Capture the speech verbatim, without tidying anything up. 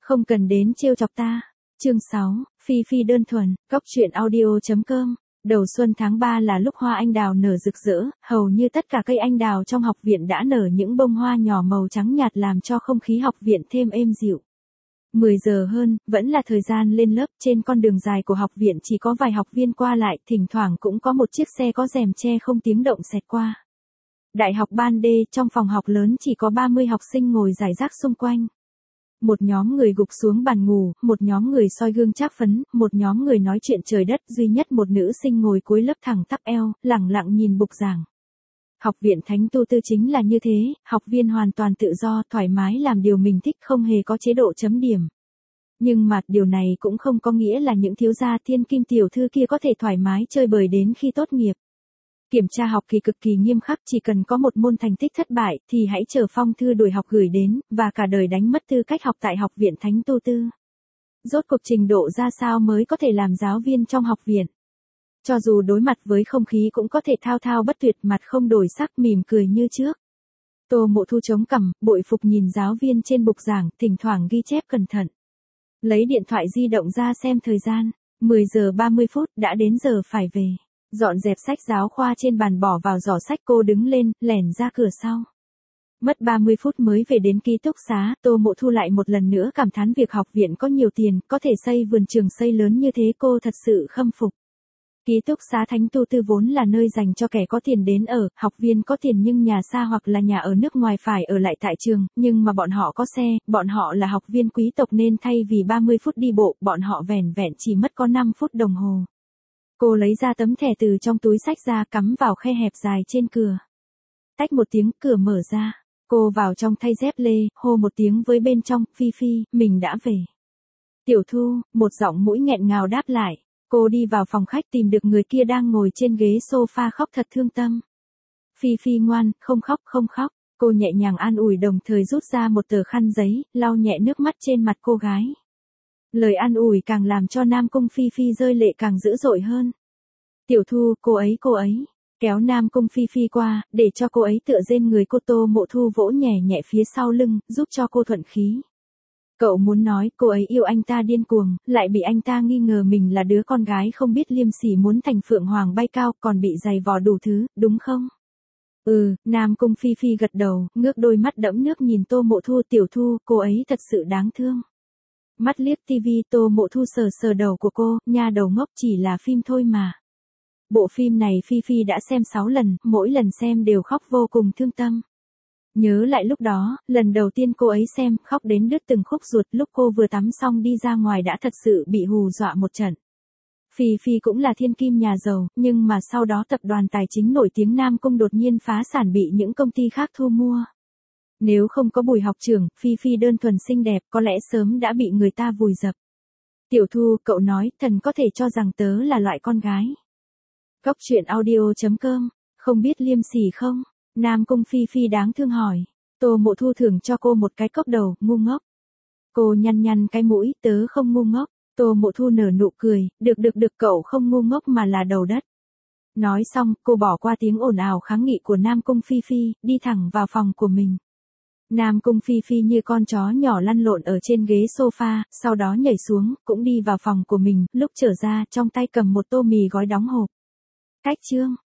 Không cần đến trêu chọc ta. Chương sáu, Phi Phi đơn thuần, cóc truyện audio.com. Đầu xuân tháng ba là lúc hoa anh đào nở rực rỡ, hầu như tất cả cây anh đào trong học viện đã nở những bông hoa nhỏ màu trắng nhạt làm cho không khí học viện thêm êm dịu. mười giờ hơn, vẫn là thời gian lên lớp, trên con đường dài của học viện chỉ có vài học viên qua lại, thỉnh thoảng cũng có một chiếc xe có rèm che không tiếng động xẹt qua. Đại học ban D, trong phòng học lớn chỉ có ba mươi học sinh ngồi rải rác xung quanh. Một nhóm người gục xuống bàn ngủ, một nhóm người soi gương trác phấn, một nhóm người nói chuyện trời đất, duy nhất một nữ sinh ngồi cuối lớp thẳng tắp eo, lẳng lặng nhìn bục giảng. Học viện Thánh Tu Tư chính là như thế, học viên hoàn toàn tự do, thoải mái làm điều mình thích, không hề có chế độ chấm điểm. Nhưng mà, điều này cũng không có nghĩa là những thiếu gia thiên kim tiểu thư kia có thể thoải mái chơi bời đến khi tốt nghiệp. Kiểm tra học kỳ cực kỳ nghiêm khắc, chỉ cần có một môn thành tích thất bại thì hãy chờ phong thư đuổi học gửi đến, và cả đời đánh mất tư cách học tại học viện Thánh Tu Tư. Rốt cuộc trình độ ra sao mới có thể làm giáo viên trong học viện? Cho dù đối mặt với không khí cũng có thể thao thao bất tuyệt, mặt không đổi sắc, mỉm cười như trước. Tô Mộ Thu chống cằm, bội phục nhìn giáo viên trên bục giảng, thỉnh thoảng ghi chép cẩn thận. Lấy điện thoại di động ra xem thời gian, mười giờ ba mươi phút, đã đến giờ phải về. Dọn dẹp sách giáo khoa trên bàn bỏ vào giỏ sách, cô đứng lên, lẻn ra cửa sau. Mất ba mươi phút mới về đến ký túc xá, Tô Mộ Thu lại một lần nữa cảm thán việc học viện có nhiều tiền, có thể xây vườn trường xây lớn như thế, cô thật sự khâm phục. Ký túc xá Thánh Tu Tư vốn là nơi dành cho kẻ có tiền đến ở, học viên có tiền nhưng nhà xa hoặc là nhà ở nước ngoài phải ở lại tại trường, nhưng mà bọn họ có xe, bọn họ là học viên quý tộc nên thay vì ba mươi phút đi bộ, bọn họ vẻn vẹn chỉ mất có năm phút đồng hồ. Cô lấy ra tấm thẻ từ trong túi sách ra, cắm vào khe hẹp dài trên cửa. Tách một tiếng, cửa mở ra. Cô vào trong thay dép lê, hô một tiếng với bên trong, Phi Phi, mình đã về. Tiểu Thu, một giọng mũi nghẹn ngào đáp lại. Cô đi vào phòng khách tìm được người kia đang ngồi trên ghế sofa khóc thật thương tâm. Phi Phi ngoan, không khóc không khóc. Cô nhẹ nhàng an ủi đồng thời rút ra một tờ khăn giấy, lau nhẹ nước mắt trên mặt cô gái. Lời an ủi càng làm cho Nam Cung Phi Phi rơi lệ càng dữ dội hơn. Tiểu Thu, cô ấy cô ấy. Kéo Nam Cung Phi Phi qua, để cho cô ấy tựa trên người cô. Tô Mộ Thu vỗ nhẹ nhẹ phía sau lưng, giúp cho cô thuận khí. Cậu muốn nói cô ấy yêu anh ta điên cuồng, lại bị anh ta nghi ngờ mình là đứa con gái không biết liêm sỉ muốn thành phượng hoàng bay cao, còn bị giày vò đủ thứ, đúng không? Ừ, Nam Cung Phi Phi gật đầu, ngước đôi mắt đẫm nước nhìn Tô Mộ Thu. Tiểu Thu, cô ấy thật sự đáng thương. Mắt liếc tivi, Tô Mộ Thu sờ sờ đầu của cô, nha đầu ngốc, chỉ là phim thôi mà. Bộ phim này Phi Phi đã xem sáu lần, mỗi lần xem đều khóc vô cùng thương tâm. Nhớ lại lúc đó, lần đầu tiên cô ấy xem, khóc đến đứt từng khúc ruột, lúc cô vừa tắm xong đi ra ngoài đã thật sự bị hù dọa một trận. Phi Phi cũng là thiên kim nhà giàu, nhưng mà sau đó tập đoàn tài chính nổi tiếng Nam Cung đột nhiên phá sản, bị những công ty khác thu mua. Nếu không có Bùi học trưởng, Phi Phi đơn thuần xinh đẹp, có lẽ sớm đã bị người ta vùi dập. Tiểu Thu, cậu nói, thần có thể cho rằng tớ là loại con gái. Cóc truyện audio.com, không biết liêm sỉ không? Nam Cung Phi Phi đáng thương hỏi. Tô Mộ Thu thưởng cho cô một cái cốc đầu, ngu ngốc. Cô nhăn nhăn cái mũi, tớ không ngu ngốc. Tô Mộ Thu nở nụ cười, được được được, cậu không ngu ngốc mà là đầu đất. Nói xong, cô bỏ qua tiếng ồn ào kháng nghị của Nam Cung Phi Phi, đi thẳng vào phòng của mình. Nam Cung Phi Phi như con chó nhỏ lăn lộn ở trên ghế sofa, sau đó nhảy xuống, cũng đi vào phòng của mình, lúc trở ra, trong tay cầm một tô mì gói đóng hộp. Cách chương.